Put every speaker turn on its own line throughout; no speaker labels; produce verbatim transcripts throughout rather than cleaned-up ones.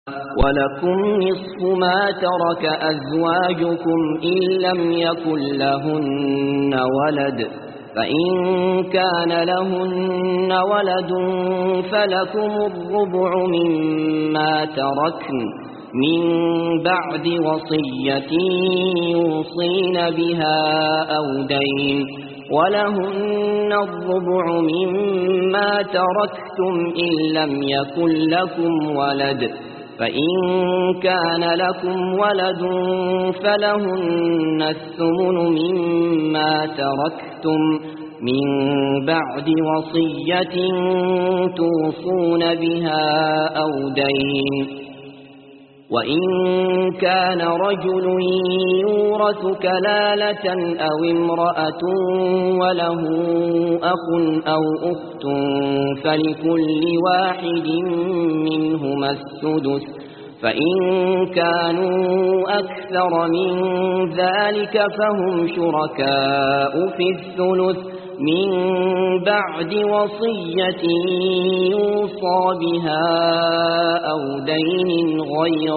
ولكم نصف ما ترك أزواجكم إن لم يكن لهن ولد، فإن كان لهن ولد فلكم الربع مما تركن من بعد وصية يوصين بها أو دين، ولهن الربع مما تركتم إن لم يكن لكم ولد، فإن كان لكم ولد فلهن الثمن مما تركتم من بعد وصية توصون بها أو دين. وإن كان رجل يورث كلالة أو امرأة وله أخ أو أخت فلكل واحد منهما السدس، فإن كانوا أكثر من ذلك فهم شركاء في الثلث من بعد وصية يوصى بها أو دين غير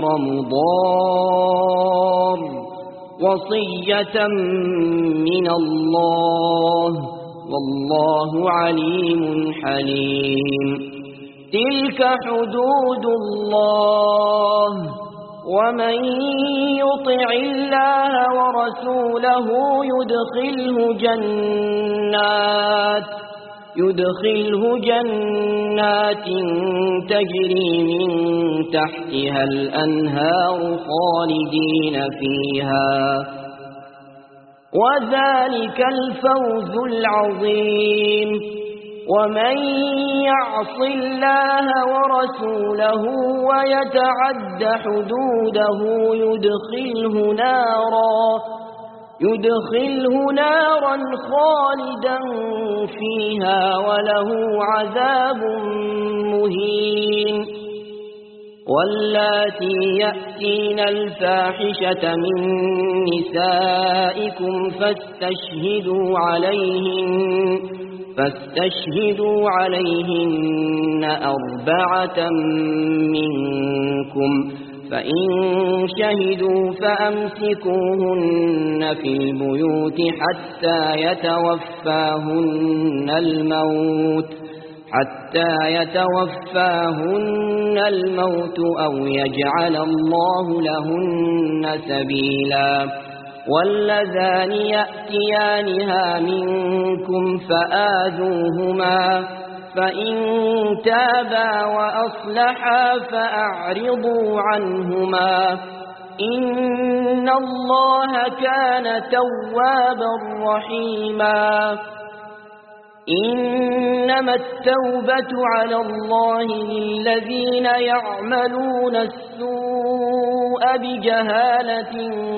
مضار، وصية من الله والله عليم حليم. تلك حدود الله، ومن يطع الله ورسوله يدخله جنات يدخله جنات تجري من تحتها الأنهار خالدين فيها، وذلك الفوز العظيم. ومن يعص الله ورسوله ويتعد حدوده يدخله نارا يدخله نارا خالدا فيها وله عذاب مهين. واللاتي يأتين الفاحشة من نسائكم فاستشهدوا عليهن فاستشهدوا عليهن أربعة منكم، فإن شهدوا فأمسكوهن في البيوت حتى يتوفاهن الموت حتى يتوفاهن الموت أو يجعل الله لهن سبيلا. واللذان يأتيانها منكم فآذوهما، فإن تابا وأصلحا فأعرضوا عنهما، إن الله كان توابا رحيما. إنما التوبة على الله للذين يعملون السوء بجهالة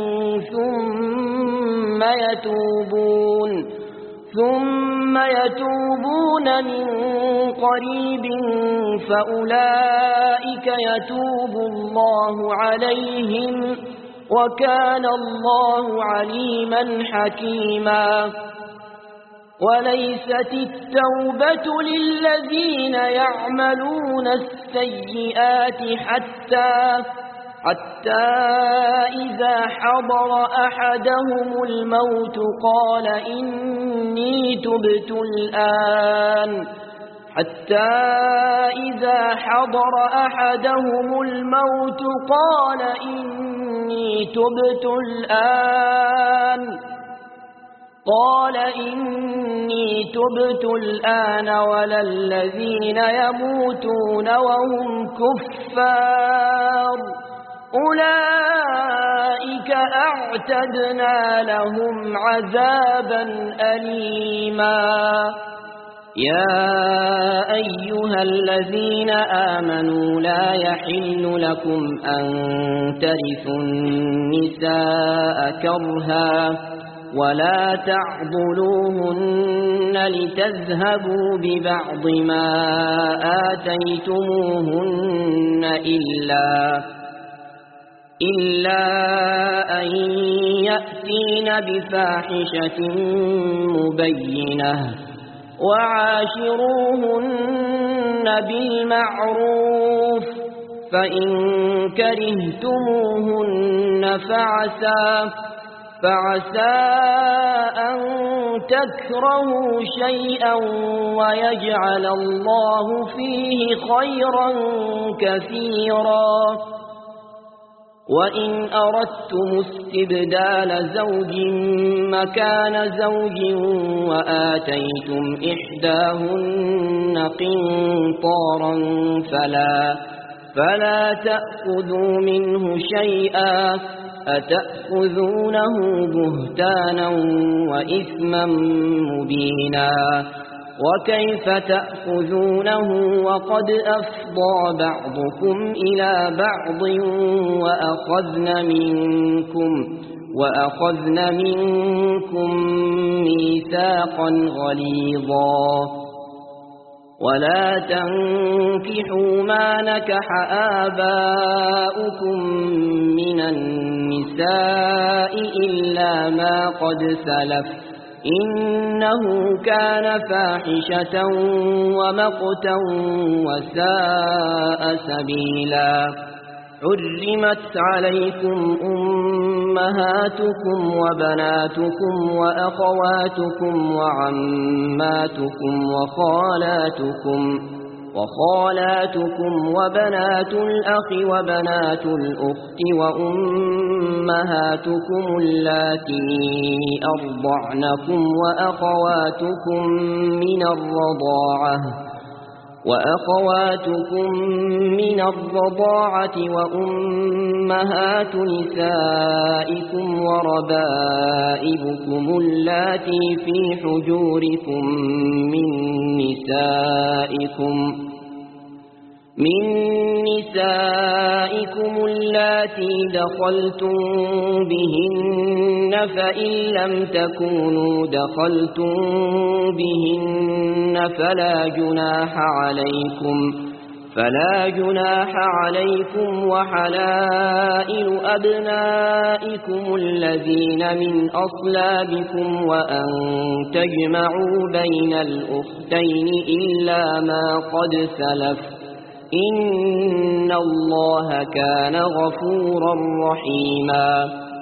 ثم يتوبون ثم يتوبون من قريب فأولئك يتوب الله عليهم، وكان الله عليما حكيما. وليست التوبة للذين يعملون السيئات حتى حتى إذا حضر أحدهم الموت قال إني تبت الآن حتى إذا حضر أحدهم الموت قال إني تبت الآن قال إني تبت الآن ولا الذين يموتون وهم كفار أولئك أعتدنا لهم عذابا أليما. يا أيها الذين آمنوا لا يحل لكم أن ترثوا النساء كرها ولا تعضلوهن لتذهبوا ببعض ما آتيتموهن إلا إلا أن يأتين بفاحشة مبينة وعاشروهن بالمعروف فإن كرهتموهن فعسى, فعسى أن تكرهوا شيئا ويجعل الله فيه خيرا كثيرا. وإن أردتم استبدال زوج مكان زوج وآتيتم إحداهن قنطارا فلا, فلا تأخذوا منه شيئا, أتأخذونه بهتانا وإثما مبينا. وكيف تأخذونه وقد أفضى بعضكم إلى بعض وأخذن منكم, وأخذن منكم ميثاقا غليظا. ولا تنكحوا ما نكح آباؤكم من النساء إلا ما قد سلف, إنه كان فاحشة ومقتا وساء سبيلا. حرمت عليكم أمهاتكم وبناتكم وأخواتكم وعماتكم وخالاتكم, وخالاتكم وبنات الأخ وبنات الأخت وأمهاتكم اللاتي أرضعنكم وأخواتكم من الرضاعة, وأخواتكم من الرضاعة وأمهات نسائكم وربائبكم اللاتي في حجوركم من نسائكم من نسائكم اللاتي دخلتم بهن, فإن لم تكونوا دخلتم بهن فلا جناح عليكم, فلا جناح عليكم وحلائل أبنائكم الذين من أصلابكم وأن تجمعوا بين الأختين إلا ما قد سلف, إن الله كان غفورا رحيما.